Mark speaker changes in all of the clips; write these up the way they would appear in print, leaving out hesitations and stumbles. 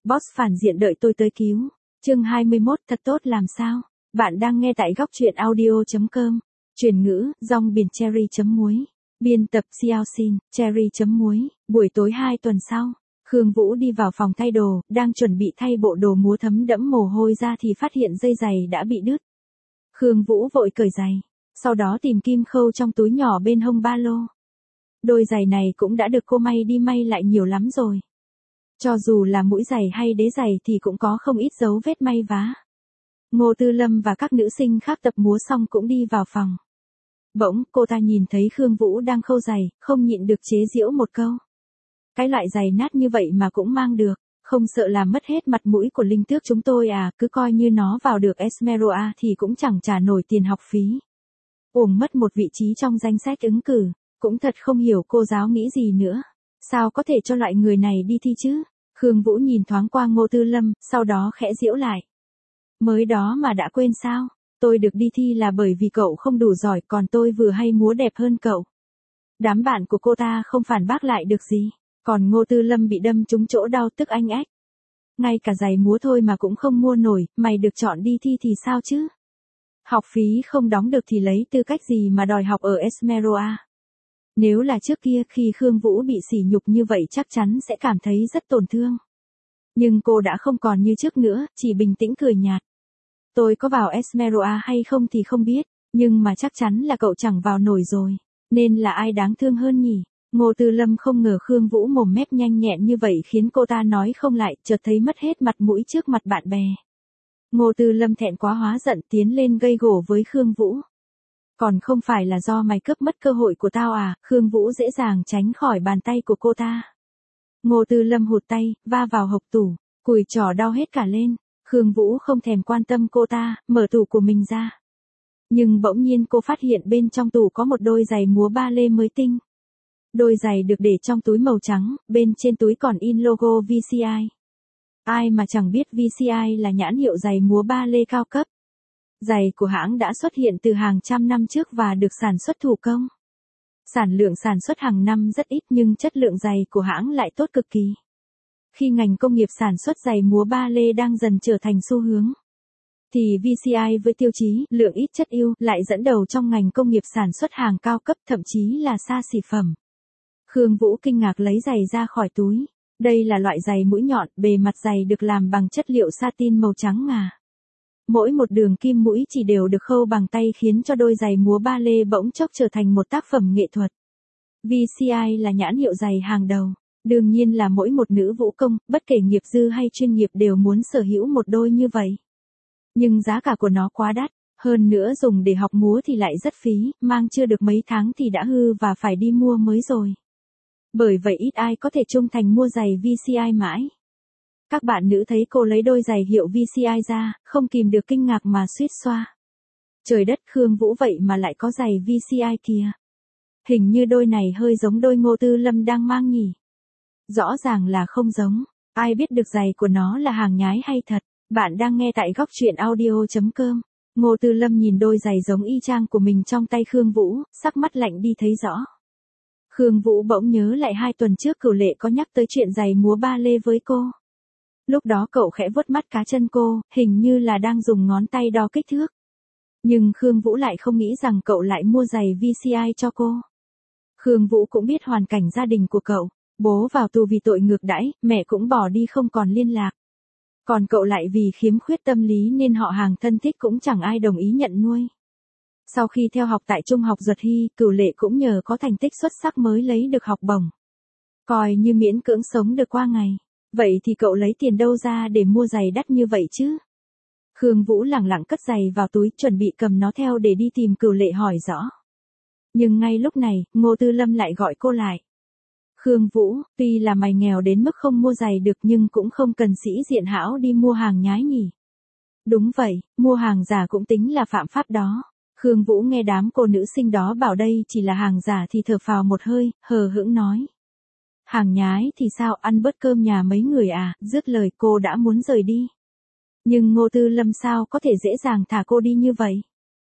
Speaker 1: Boss phản diện đợi tôi tới cứu. Chương 21 thật tốt làm sao? Bạn đang nghe tại góc truyện audio.com. Chuyển ngữ, rong biển cherry.muối. Biên tập Xiao Xin, cherry.muối. Buổi tối 2 tuần sau, Khương Vũ đi vào phòng thay đồ, đang chuẩn bị thay bộ đồ múa thấm đẫm mồ hôi ra thì phát hiện dây giày đã bị đứt. Khương Vũ vội cởi giày, sau đó tìm kim khâu trong túi nhỏ bên hông ba lô. Đôi giày này cũng đã được cô may đi may lại nhiều lắm rồi. Cho dù là mũi giày hay đế giày thì cũng có không ít dấu vết may vá. Ngô Tư Lâm và các nữ sinh khác tập múa xong cũng đi vào phòng. Bỗng, cô ta nhìn thấy Khương Vũ đang khâu giày, không nhịn được chế giễu một câu. Cái loại giày nát như vậy mà cũng mang được, không sợ làm mất hết mặt mũi của linh tước chúng tôi à, cứ coi như nó vào được Esmeralda thì cũng chẳng trả nổi tiền học phí. Uổng mất một vị trí trong danh sách ứng cử, cũng thật không hiểu cô giáo nghĩ gì nữa. Sao có thể cho loại người này đi thi chứ? Khương Vũ nhìn thoáng qua Ngô Tư Lâm, sau đó khẽ giễu lại. Mới đó mà đã quên sao? Tôi được đi thi là bởi vì cậu không đủ giỏi, còn tôi vừa hay múa đẹp hơn cậu. Đám bạn của cô ta không phản bác lại được gì, còn Ngô Tư Lâm bị đâm trúng chỗ đau tức anh ách. Ngay cả giày múa thôi mà cũng không mua nổi, mày được chọn đi thi thì sao chứ? Học phí không đóng được thì lấy tư cách gì mà đòi học ở Esmeralda? Nếu là trước kia khi Khương Vũ bị sỉ nhục như vậy chắc chắn sẽ cảm thấy rất tổn thương. Nhưng cô đã không còn như trước nữa, chỉ bình tĩnh cười nhạt. Tôi có vào Esmeralda hay không thì không biết, nhưng mà chắc chắn là cậu chẳng vào nổi rồi. Nên là ai đáng thương hơn nhỉ? Ngô Tư Lâm không ngờ Khương Vũ mồm mép nhanh nhẹn như vậy khiến cô ta nói không lại, chợt thấy mất hết mặt mũi trước mặt bạn bè. Ngô Tư Lâm thẹn quá hóa giận tiến lên gây gổ với Khương Vũ. Còn không phải là do mày cướp mất cơ hội của tao à? Khương Vũ dễ dàng tránh khỏi bàn tay của cô ta. Ngô Tư Lâm hụt tay, va vào hộc tủ, cùi chỏ đau hết cả lên. Khương Vũ không thèm quan tâm cô ta, mở tủ của mình ra. Nhưng bỗng nhiên cô phát hiện bên trong tủ có một đôi giày múa ba lê mới tinh. Đôi giày được để trong túi màu trắng, bên trên túi còn in logo VCI. Ai mà chẳng biết VCI là nhãn hiệu giày múa ba lê cao cấp. Giày của hãng đã xuất hiện từ hàng trăm năm trước và được sản xuất thủ công. Sản lượng sản xuất hàng năm rất ít nhưng chất lượng giày của hãng lại tốt cực kỳ. Khi ngành công nghiệp sản xuất giày múa ba lê đang dần trở thành xu hướng, thì VCI với tiêu chí lượng ít chất ưu lại dẫn đầu trong ngành công nghiệp sản xuất hàng cao cấp, thậm chí là xa xỉ phẩm. Khương Vũ kinh ngạc lấy giày ra khỏi túi. Đây là loại giày mũi nhọn, bề mặt giày được làm bằng chất liệu satin màu trắng ngà. Mỗi một đường kim mũi chỉ đều được khâu bằng tay khiến cho đôi giày múa ba lê bỗng chốc trở thành một tác phẩm nghệ thuật. VCI là nhãn hiệu giày hàng đầu. Đương nhiên là mỗi một nữ vũ công, bất kể nghiệp dư hay chuyên nghiệp đều muốn sở hữu một đôi như vậy. Nhưng giá cả của nó quá đắt, hơn nữa dùng để học múa thì lại rất phí, mang chưa được mấy tháng thì đã hư và phải đi mua mới rồi. Bởi vậy ít ai có thể trung thành mua giày VCI mãi. Các bạn nữ thấy cô lấy đôi giày hiệu VCI ra, không kìm được kinh ngạc mà suýt xoa. Trời đất, Khương Vũ vậy mà lại có giày VCI kìa. Hình như đôi này hơi giống đôi Ngô Tư Lâm đang mang nhỉ. Rõ ràng là không giống, ai biết được giày của nó là hàng nhái hay thật. Bạn đang nghe tại góc truyện audio.com. Ngô Tư Lâm nhìn đôi giày giống y chang của mình trong tay Khương Vũ, sắc mắt lạnh đi thấy rõ. Khương Vũ bỗng nhớ lại 2 tuần trước Cửu Lệ có nhắc tới chuyện giày múa ba lê với cô. Lúc đó cậu khẽ vuốt mắt cá chân cô, hình như là đang dùng ngón tay đo kích thước. Nhưng Khương Vũ lại không nghĩ rằng cậu lại mua giày VCI cho cô. Khương Vũ cũng biết hoàn cảnh gia đình của cậu. Bố vào tù vì tội ngược đãi, mẹ cũng bỏ đi không còn liên lạc. Còn cậu lại vì khiếm khuyết tâm lý nên họ hàng thân thích cũng chẳng ai đồng ý nhận nuôi. Sau khi theo học tại Trung học Duật Hy, Cửu Lệ cũng nhờ có thành tích xuất sắc mới lấy được học bổng. Coi như miễn cưỡng sống được qua ngày. Vậy thì cậu lấy tiền đâu ra để mua giày đắt như vậy chứ? Khương Vũ lẳng lặng cất giày vào túi, chuẩn bị cầm nó theo để đi tìm Cửu Lệ hỏi rõ. Nhưng ngay lúc này, Ngô Tư Lâm lại gọi cô lại. Khương Vũ, tuy là mày nghèo đến mức không mua giày được nhưng cũng không cần sĩ diện hão đi mua hàng nhái nhỉ. Đúng vậy, mua hàng giả cũng tính là phạm pháp đó. Khương Vũ nghe đám cô nữ sinh đó bảo đây chỉ là hàng giả thì thở phào một hơi, hờ hững nói. Hàng nhái thì sao, ăn bớt cơm nhà mấy người à? Dứt lời cô đã muốn rời đi. Nhưng Ngô Tư Lâm sao có thể dễ dàng thả cô đi như vậy?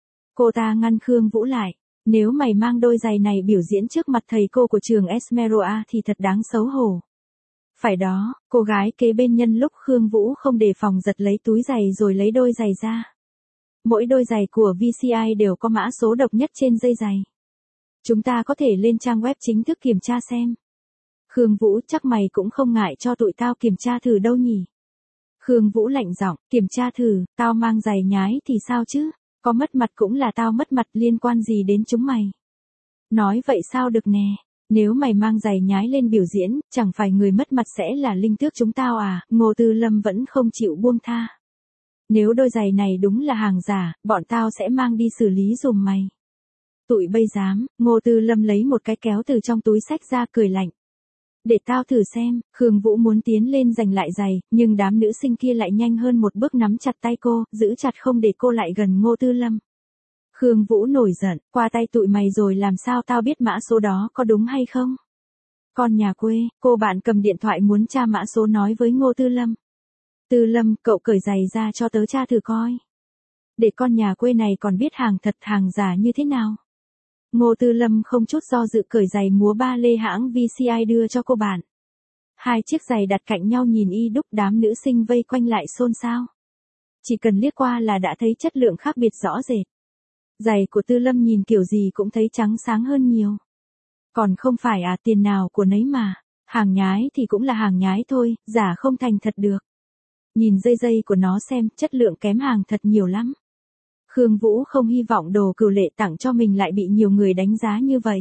Speaker 1: Cô ta ngăn Khương Vũ lại. Nếu mày mang đôi giày này biểu diễn trước mặt thầy cô của trường Esmeralda thì thật đáng xấu hổ. Phải đó, cô gái kế bên nhân lúc Khương Vũ không đề phòng giật lấy túi giày rồi lấy đôi giày ra. Mỗi đôi giày của VCI đều có mã số độc nhất trên dây giày. Chúng ta có thể lên trang web chính thức kiểm tra xem. Khương Vũ, chắc mày cũng không ngại cho tụi tao kiểm tra thử đâu nhỉ? Khương Vũ lạnh giọng, kiểm tra thử, tao mang giày nhái thì sao chứ? Có mất mặt cũng là tao mất mặt, liên quan gì đến chúng mày? Nói vậy sao được nè? Nếu mày mang giày nhái lên biểu diễn, chẳng phải người mất mặt sẽ là Linh Tước chúng tao à? Ngô Tư Lâm vẫn không chịu buông tha. Nếu đôi giày này đúng là hàng giả, bọn tao sẽ mang đi xử lý giùm mày. Tụi bây dám, Ngô Tư Lâm lấy một cái kéo từ trong túi xách ra cười lạnh. Để tao thử xem, Khương Vũ muốn tiến lên giành lại giày, nhưng đám nữ sinh kia lại nhanh hơn một bước nắm chặt tay cô, giữ chặt không để cô lại gần Ngô Tư Lâm. Khương Vũ nổi giận, qua tay tụi mày rồi làm sao tao biết mã số đó có đúng hay không? Con nhà quê, cô bạn cầm điện thoại muốn tra mã số nói với Ngô Tư Lâm. Tư Lâm, cậu cởi giày ra cho tớ tra thử coi. Để con nhà quê này còn biết hàng thật hàng giả như thế nào. Ngô Tư Lâm không chút do dự cởi giày múa ba lê hãng VCI đưa cho cô bạn. Hai chiếc giày đặt cạnh nhau nhìn y đúc, đám nữ sinh vây quanh lại xôn xao. Chỉ cần liếc qua là đã thấy chất lượng khác biệt rõ rệt. Giày của Tư Lâm nhìn kiểu gì cũng thấy trắng sáng hơn nhiều. Còn không phải à, tiền nào của nấy mà. Hàng nhái thì cũng là hàng nhái thôi, giả không thành thật được. Nhìn dây của nó xem, chất lượng kém hàng thật nhiều lắm. Khương Vũ không hy vọng đồ cửu lệ tặng cho mình lại bị nhiều người đánh giá như vậy.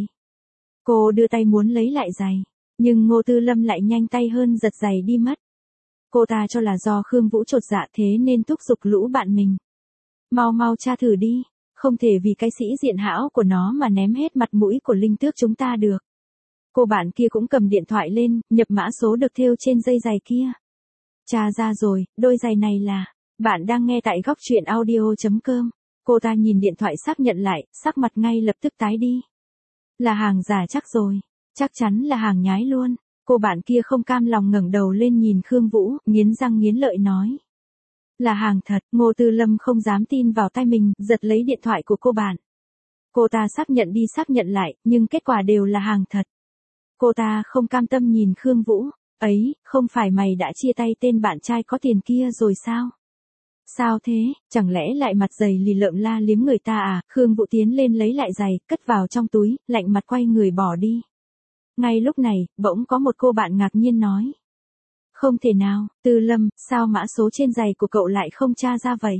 Speaker 1: Cô đưa tay muốn lấy lại giày, nhưng Ngô Tư Lâm lại nhanh tay hơn giật giày đi mất. Cô ta cho là do Khương Vũ chột dạ thế nên thúc giục lũ bạn mình. Mau tra thử đi, không thể vì cái sĩ diện hão của nó mà ném hết mặt mũi của Linh Tước chúng ta được. Cô bạn kia cũng cầm điện thoại lên, nhập mã số được thêu trên dây giày kia. Tra ra rồi, đôi giày này là... Bạn đang nghe tại góc truyện audio.com. Cô ta nhìn điện thoại xác nhận lại, sắc mặt ngay lập tức tái đi. Là hàng giả chắc rồi, chắc chắn là hàng nhái luôn. Cô bạn kia không cam lòng ngẩng đầu lên nhìn Khương Vũ, nghiến răng nghiến lợi nói. Là hàng thật, Ngô Tư Lâm không dám tin vào tay mình, giật lấy điện thoại của cô bạn. Cô ta xác nhận đi xác nhận lại, nhưng kết quả đều là hàng thật. Cô ta không cam tâm nhìn Khương Vũ, ấy, không phải mày đã chia tay tên bạn trai có tiền kia rồi sao? Sao thế, chẳng lẽ lại mặt dày lì lợm la liếm người ta à? Khương Vũ tiến lên lấy lại giày, cất vào trong túi, lạnh mặt quay người bỏ đi. Ngay lúc này, bỗng có một cô bạn ngạc nhiên nói. Không thể nào, Tư Lâm, sao mã số trên giày của cậu lại không tra ra vậy?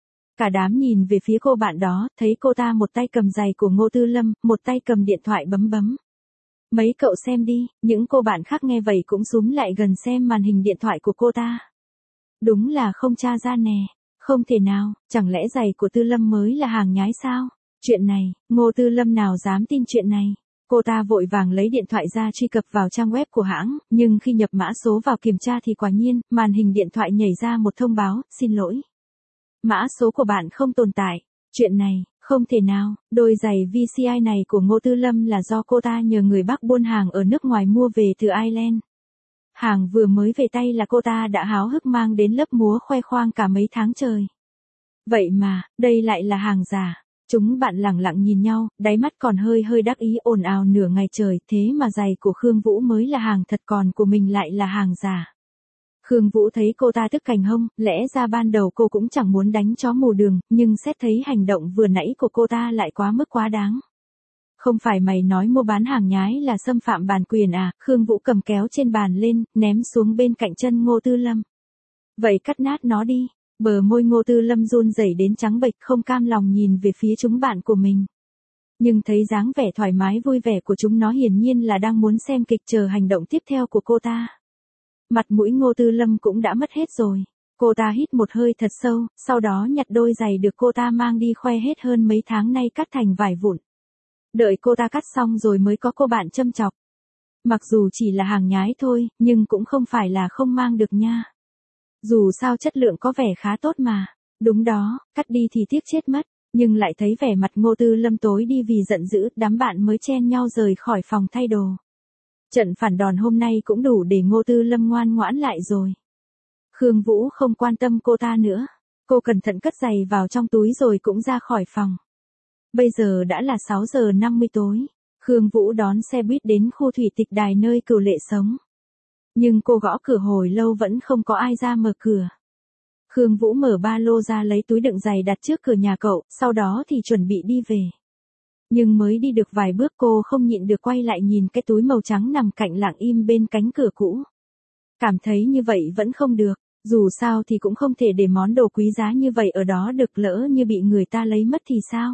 Speaker 1: Cả đám nhìn về phía cô bạn đó, thấy cô ta một tay cầm giày của Ngô Tư Lâm, một tay cầm điện thoại bấm. Mấy cậu xem đi, những cô bạn khác nghe vậy cũng xúm lại gần xem màn hình điện thoại của cô ta. Đúng là không tra ra nè. Không thể nào, chẳng lẽ giày của Tư Lâm mới là hàng nhái sao? Chuyện này, Ngô Tư Lâm nào dám tin chuyện này? Cô ta vội vàng lấy điện thoại ra truy cập vào trang web của hãng, nhưng khi nhập mã số vào kiểm tra thì quả nhiên, màn hình điện thoại nhảy ra một thông báo, xin lỗi. Mã số của bạn không tồn tại. Chuyện này, không thể nào, đôi giày VCI này của Ngô Tư Lâm là do cô ta nhờ người bác buôn hàng ở nước ngoài mua về từ Ireland. Hàng vừa mới về tay là cô ta đã háo hức mang đến lớp múa khoe khoang cả mấy tháng trời. Vậy mà, đây lại là hàng giả. Chúng bạn lẳng lặng nhìn nhau, đáy mắt còn hơi đắc ý ồn ào nửa ngày trời, thế mà giày của Khương Vũ mới là hàng thật còn của mình lại là hàng giả. Khương Vũ thấy cô ta tức cành hông, lẽ ra ban đầu cô cũng chẳng muốn đánh chó mù đường, nhưng xét thấy hành động vừa nãy của cô ta lại quá mức quá đáng. Không phải mày nói mua bán hàng nhái là xâm phạm bản quyền à? Khương Vũ cầm kéo trên bàn lên, ném xuống bên cạnh chân Ngô Tư Lâm. Vậy cắt nát nó đi. Bờ môi Ngô Tư Lâm run rẩy đến trắng bệch, không cam lòng nhìn về phía chúng bạn của mình. Nhưng thấy dáng vẻ thoải mái vui vẻ của chúng nó hiển nhiên là đang muốn xem kịch chờ hành động tiếp theo của cô ta. Mặt mũi Ngô Tư Lâm cũng đã mất hết rồi. Cô ta hít một hơi thật sâu, sau đó nhặt đôi giày được cô ta mang đi khoe hết hơn mấy tháng nay cắt thành vải vụn. Đợi cô ta cắt xong rồi mới có cô bạn châm chọc. Mặc dù chỉ là hàng nhái thôi, nhưng cũng không phải là không mang được nha. Dù sao chất lượng có vẻ khá tốt mà. Đúng đó, cắt đi thì tiếc chết mất. Nhưng lại thấy vẻ mặt Ngô Tư Lâm tối đi vì giận dữ, đám bạn mới chen nhau rời khỏi phòng thay đồ. Trận phản đòn hôm nay cũng đủ để Ngô Tư Lâm ngoan ngoãn lại rồi. Khương Vũ không quan tâm cô ta nữa. Cô cẩn thận cất giày vào trong túi rồi cũng ra khỏi phòng. Bây giờ đã là 6 giờ 50 tối. Khương Vũ đón xe buýt đến khu thủy tịch đài nơi Cửu Lệ sống. Nhưng cô gõ cửa hồi lâu vẫn không có ai ra mở cửa. Khương Vũ mở ba lô ra lấy túi đựng giày đặt trước cửa nhà cậu, sau đó thì chuẩn bị đi về. Nhưng mới đi được vài bước cô không nhịn được quay lại nhìn cái túi màu trắng nằm cạnh lặng im bên cánh cửa cũ. Cảm thấy như vậy vẫn không được, dù sao thì cũng không thể để món đồ quý giá như vậy ở đó được, lỡ như bị người ta lấy mất thì sao?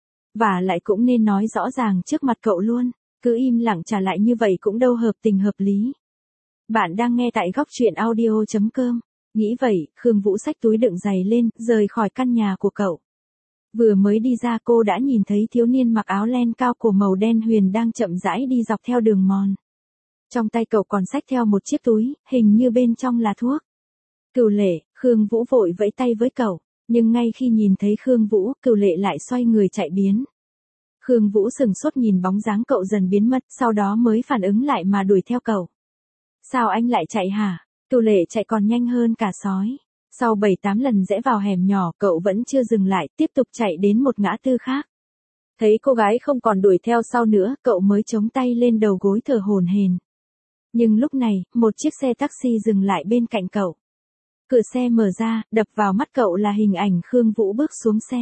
Speaker 1: Và lại cũng nên nói rõ ràng trước mặt cậu luôn, cứ im lặng trả lại như vậy cũng đâu hợp tình hợp lý. Bạn đang nghe tại góc truyện audio.com. Nghĩ vậy, Khương Vũ xách túi đựng giày lên, rời khỏi căn nhà của cậu. Vừa mới đi ra cô đã nhìn thấy thiếu niên mặc áo len cao cổ màu đen huyền đang chậm rãi đi dọc theo đường mòn. Trong tay cậu còn xách theo một chiếc túi, hình như bên trong là thuốc. Cửu Lệ, Khương Vũ vội vẫy tay với cậu, nhưng ngay khi nhìn thấy Khương Vũ, Cửu Lệ lại xoay người chạy biến. Khương Vũ sừng sốt nhìn bóng dáng cậu dần biến mất, sau đó mới phản ứng lại mà đuổi theo cậu. Sao anh lại chạy hả? Cửu Lệ chạy còn nhanh hơn cả sói. Sau 7-8 lần rẽ vào hẻm nhỏ, cậu vẫn chưa dừng lại, tiếp tục chạy đến một ngã tư khác. Thấy cô gái không còn đuổi theo sau nữa, cậu mới chống tay lên đầu gối thở hổn hển. Nhưng lúc này, một chiếc xe taxi dừng lại bên cạnh cậu. Cửa xe mở ra, đập vào mắt cậu là hình ảnh Khương Vũ bước xuống xe.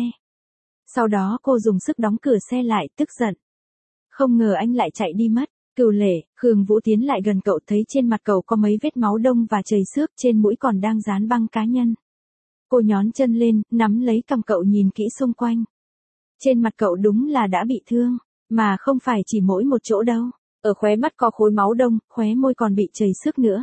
Speaker 1: Sau đó cô dùng sức đóng cửa xe lại, tức giận. Không ngờ anh lại chạy đi mất. Cửu Lệ, Khương Vũ tiến lại gần cậu, thấy trên mặt cậu có mấy vết máu đông và chảy xước, trên mũi còn đang dán băng cá nhân. Cô nhón chân lên, nắm lấy cằm cậu nhìn kỹ xung quanh. Trên mặt cậu đúng là đã bị thương, mà không phải chỉ mỗi một chỗ đâu. Ở khóe mắt có khối máu đông, khóe môi còn bị chảy xước nữa.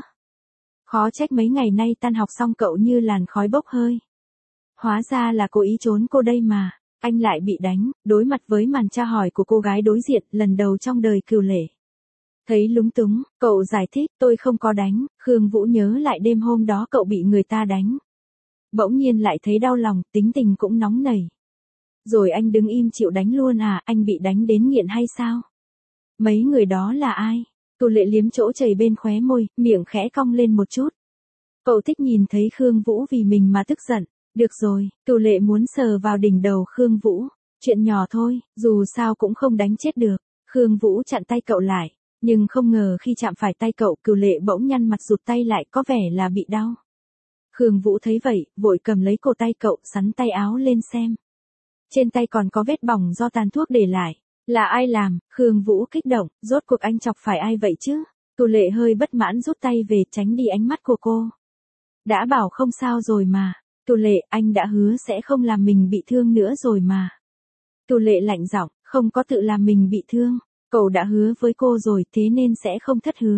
Speaker 1: Khó trách mấy ngày nay tan học xong cậu như làn khói bốc hơi. Hóa ra là cố ý trốn cô đây mà. Anh lại bị đánh, đối mặt với màn tra hỏi của cô gái đối diện, lần đầu trong đời Cửu Lệ. Thấy lúng túng, cậu giải thích, tôi không có đánh. Khương Vũ nhớ lại đêm hôm đó cậu bị người ta đánh. Bỗng nhiên lại thấy đau lòng, tính tình cũng nóng nảy. Rồi anh đứng im chịu đánh luôn à, anh bị đánh đến nghiện hay sao? Mấy người đó là ai? Cửu Lệ liếm chỗ chảy bên khóe môi, miệng khẽ cong lên một chút. Cậu thích nhìn thấy Khương Vũ vì mình mà tức giận. Được rồi, Cửu Lệ muốn sờ vào đỉnh đầu Khương Vũ. Chuyện nhỏ thôi, dù sao cũng không đánh chết được. Khương Vũ chặn tay cậu lại. Nhưng không ngờ khi chạm phải tay cậu, Cửu Lệ bỗng nhăn mặt rụt tay lại, có vẻ là bị đau. Khương Vũ thấy vậy, vội cầm lấy cổ tay cậu, xắn tay áo lên xem. Trên tay còn có vết bỏng do tàn thuốc để lại. Là ai làm? Khương Vũ kích động, rốt cuộc anh chọc phải ai vậy chứ? Cửu Lệ hơi bất mãn rút tay về, tránh đi ánh mắt của cô. Đã bảo không sao rồi mà. Cửu Lệ, anh đã hứa sẽ không làm mình bị thương nữa rồi mà. Cửu Lệ lạnh giọng, không có tự làm mình bị thương. Cậu đã hứa với cô rồi, thế nên sẽ không thất hứa.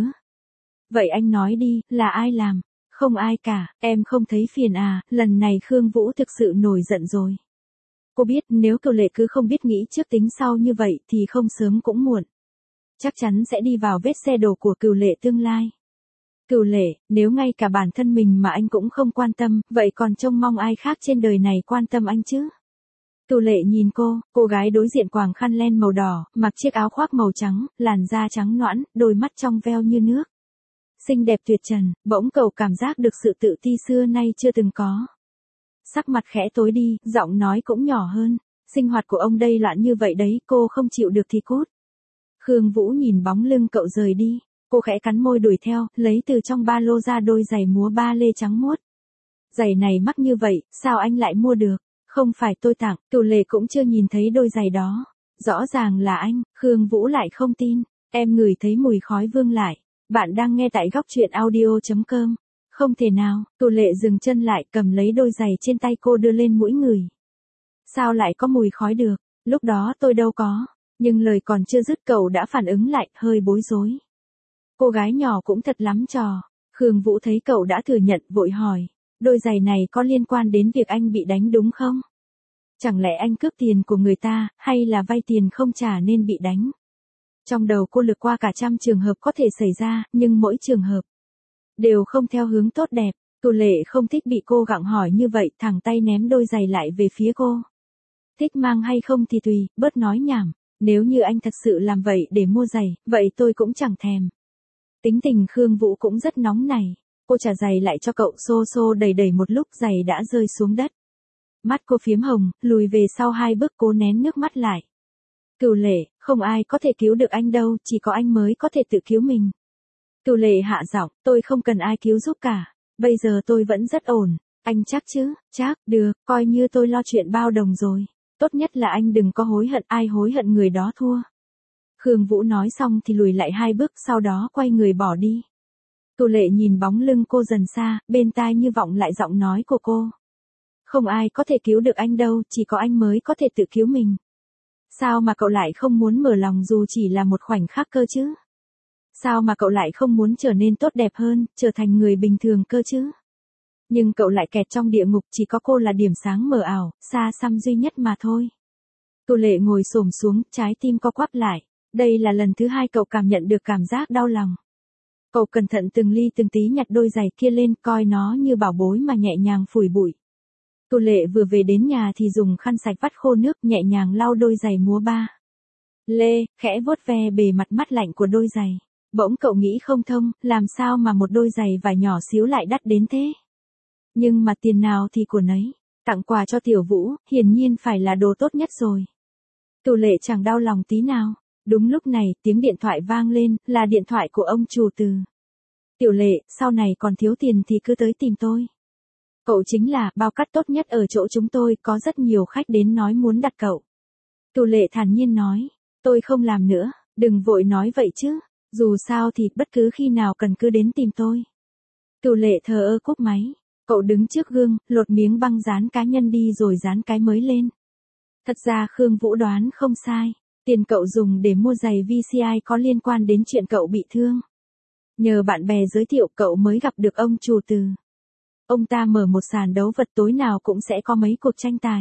Speaker 1: Vậy anh nói đi, là ai làm? Không ai cả, em không thấy phiền à? Lần này Khương Vũ thực sự nổi giận rồi. Cô biết nếu Cửu Lệ cứ không biết nghĩ trước tính sau như vậy thì không sớm cũng muộn. Chắc chắn sẽ đi vào vết xe đổ của Cửu Lệ tương lai. Cửu Lệ, nếu ngay cả bản thân mình mà anh cũng không quan tâm, vậy còn trông mong ai khác trên đời này quan tâm anh chứ? Cửu Lệ nhìn cô gái đối diện quàng khăn len màu đỏ, mặc chiếc áo khoác màu trắng, làn da trắng nõn, đôi mắt trong veo như nước. Xinh đẹp tuyệt trần, bỗng cậu cảm giác được sự tự ti xưa nay chưa từng có. Sắc mặt khẽ tối đi, giọng nói cũng nhỏ hơn. Sinh hoạt của ông đây loạn như vậy đấy, cô không chịu được thì cút. Khương Vũ nhìn bóng lưng cậu rời đi. Cô khẽ cắn môi đuổi theo, lấy từ trong ba lô ra đôi giày múa ba lê trắng muốt. Giày này mắc như vậy, sao anh lại mua được? Không phải tôi tặng, Cửu Lệ cũng chưa nhìn thấy đôi giày đó. Rõ ràng là anh, Khương Vũ lại không tin. Em ngửi thấy mùi khói vương lại. Bạn đang nghe tại góc truyện audio.com. Không thể nào, Cửu Lệ dừng chân lại, cầm lấy đôi giày trên tay cô đưa lên mũi người. Sao lại có mùi khói được? Lúc đó tôi đâu có. Nhưng lời còn chưa dứt cậu đã phản ứng lại, hơi bối rối. Cô gái nhỏ cũng thật lắm trò. Khương Vũ thấy cậu đã thừa nhận, vội hỏi. Đôi giày này có liên quan đến việc anh bị đánh đúng không? Chẳng lẽ anh cướp tiền của người ta, hay là vay tiền không trả nên bị đánh? Trong đầu cô lược qua cả trăm trường hợp có thể xảy ra, nhưng mỗi trường hợp đều không theo hướng tốt đẹp. Cửu Lệ không thích bị cô gặng hỏi như vậy, thẳng tay ném đôi giày lại về phía cô. Thích mang hay không thì tùy, bớt nói nhảm. Nếu như anh thật sự làm vậy để mua giày, vậy tôi cũng chẳng thèm. Tính tình Khương Vũ cũng rất nóng này. Cô trả giày lại cho cậu, xô xô đẩy đẩy một lúc giày đã rơi xuống đất. Mắt cô phiếm hồng, lùi về sau 2 bước cố nén nước mắt lại. Cửu Lệ, không ai có thể cứu được anh đâu, chỉ có anh mới có thể tự cứu mình. Cửu Lệ hạ giọng, tôi không cần ai cứu giúp cả. Bây giờ tôi vẫn rất ổn. Anh chắc chứ? Chắc, được, coi như tôi lo chuyện bao đồng rồi. Tốt nhất là anh đừng có hối hận, ai hối hận người đó thua. Khương Vũ nói xong thì lùi lại 2 bước, sau đó quay người bỏ đi. Cửu Lệ nhìn bóng lưng cô dần xa, bên tai như vọng lại giọng nói của cô. Không ai có thể cứu được anh đâu, chỉ có anh mới có thể tự cứu mình. Sao mà cậu lại không muốn mở lòng dù chỉ là một khoảnh khắc cơ chứ? Sao mà cậu lại không muốn trở nên tốt đẹp hơn, trở thành người bình thường cơ chứ? Nhưng cậu lại kẹt trong địa ngục, chỉ có cô là điểm sáng mờ ảo, xa xăm duy nhất mà thôi. Cửu Lệ ngồi xổm xuống, trái tim co quắp lại. Đây là lần thứ 2 cậu cảm nhận được cảm giác đau lòng. Cậu cẩn thận từng ly từng tí nhặt đôi giày kia lên, coi nó như bảo bối mà nhẹ nhàng phủi bụi. Cửu Lệ vừa về đến nhà thì dùng khăn sạch vắt khô nước, nhẹ nhàng lau đôi giày múa ba lê, khẽ vuốt ve bề mặt mát lạnh của đôi giày. Bỗng cậu nghĩ không thông, làm sao mà một đôi giày vải nhỏ xíu lại đắt đến thế? Nhưng mà tiền nào thì của nấy, tặng quà cho Tiểu Vũ, hiển nhiên phải là đồ tốt nhất rồi. Cửu Lệ chẳng đau lòng tí nào. Đúng lúc này, tiếng điện thoại vang lên, là điện thoại của ông chủ Từ. Tiểu Lệ, sau này còn thiếu tiền thì cứ tới tìm tôi. Cậu chính là bao cắt tốt nhất ở chỗ chúng tôi, có rất nhiều khách đến nói muốn đặt cậu. Cửu Lệ thản nhiên nói, tôi không làm nữa, đừng vội nói vậy chứ, dù sao thì bất cứ khi nào cần cứ đến tìm tôi. Cửu Lệ thờ ơ cúp máy, cậu đứng trước gương, lột miếng băng dán cá nhân đi rồi dán cái mới lên. Thật ra Khương Vũ đoán không sai. Tiền cậu dùng để mua giày VCI có liên quan đến chuyện cậu bị thương. Nhờ bạn bè giới thiệu cậu mới gặp được ông chủ Từ. Ông ta mở một sàn đấu vật, tối nào cũng sẽ có mấy cuộc tranh tài.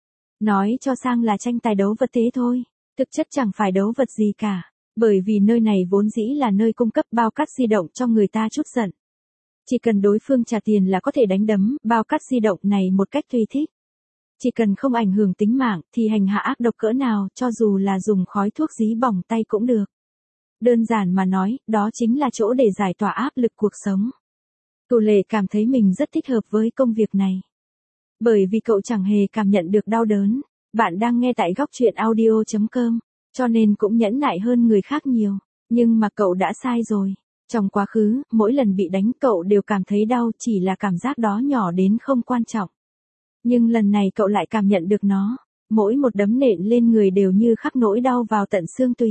Speaker 1: Nói cho sang là tranh tài đấu vật thế thôi, thực chất chẳng phải đấu vật gì cả, bởi vì nơi này vốn dĩ là nơi cung cấp bao cát di động cho người ta trút giận. Chỉ cần đối phương trả tiền là có thể đánh đấm bao cát di động này một cách tùy thích. Chỉ cần không ảnh hưởng tính mạng thì hành hạ ác độc cỡ nào, cho dù là dùng khói thuốc dí bỏng tay cũng được. Đơn giản mà nói, đó chính là chỗ để giải tỏa áp lực cuộc sống. Cửu Lệ cảm thấy mình rất thích hợp với công việc này. Bởi vì cậu chẳng hề cảm nhận được đau đớn. Bạn đang nghe tại góc truyện audio.com, cho nên cũng nhẫn nại hơn người khác nhiều. Nhưng mà cậu đã sai rồi. Trong quá khứ, mỗi lần bị đánh cậu đều cảm thấy đau, chỉ là cảm giác đó nhỏ đến không quan trọng. Nhưng lần này cậu lại cảm nhận được nó, mỗi một đấm nện lên người đều như khắc nỗi đau vào tận xương tủy.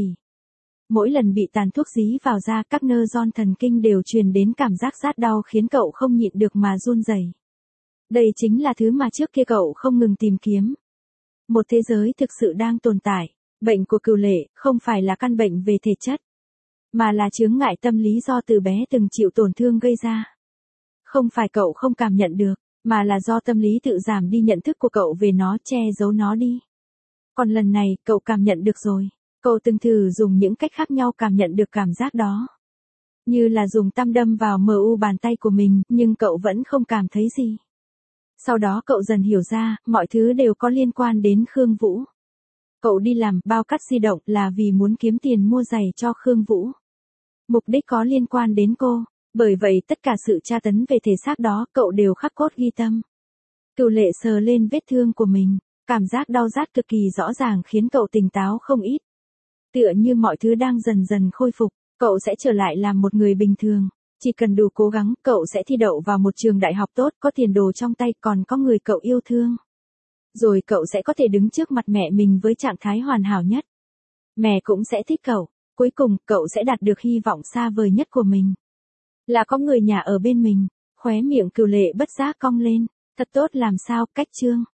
Speaker 1: Mỗi lần bị tàn thuốc dí vào da, các nơ ron thần kinh đều truyền đến cảm giác rát đau khiến cậu không nhịn được mà run rẩy. Đây chính là thứ mà trước kia cậu không ngừng tìm kiếm. Một thế giới thực sự đang tồn tại. Bệnh của Cửu Lệ không phải là căn bệnh về thể chất, mà là chướng ngại tâm lý do từ bé từng chịu tổn thương gây ra. Không phải cậu không cảm nhận được, mà là do tâm lý tự giảm đi nhận thức của cậu về nó, che giấu nó đi. Còn lần này, cậu cảm nhận được rồi. Cậu từng thử dùng những cách khác nhau cảm nhận được cảm giác đó. Như là dùng tăm đâm vào mu bàn tay của mình, nhưng cậu vẫn không cảm thấy gì. Sau đó cậu dần hiểu ra, mọi thứ đều có liên quan đến Khương Vũ. Cậu đi làm bao cát di động là vì muốn kiếm tiền mua giày cho Khương Vũ. Mục đích có liên quan đến cô. Bởi vậy tất cả sự tra tấn về thể xác đó cậu đều khắc cốt ghi tâm. Cửu Lệ sờ lên vết thương của mình, cảm giác đau rát cực kỳ rõ ràng khiến cậu tỉnh táo không ít. Tựa như mọi thứ đang dần dần khôi phục, cậu sẽ trở lại làm một người bình thường. Chỉ cần đủ cố gắng, cậu sẽ thi đậu vào một trường đại học tốt, có tiền đồ trong tay, còn có người cậu yêu thương. Rồi cậu sẽ có thể đứng trước mặt mẹ mình với trạng thái hoàn hảo nhất. Mẹ cũng sẽ thích cậu. Cuối cùng, cậu sẽ đạt được hy vọng xa vời nhất của mình. Là có người nhà ở bên mình. Khóe miệng Cửu Lệ bất giác cong lên. Thật tốt làm sao, cách chương.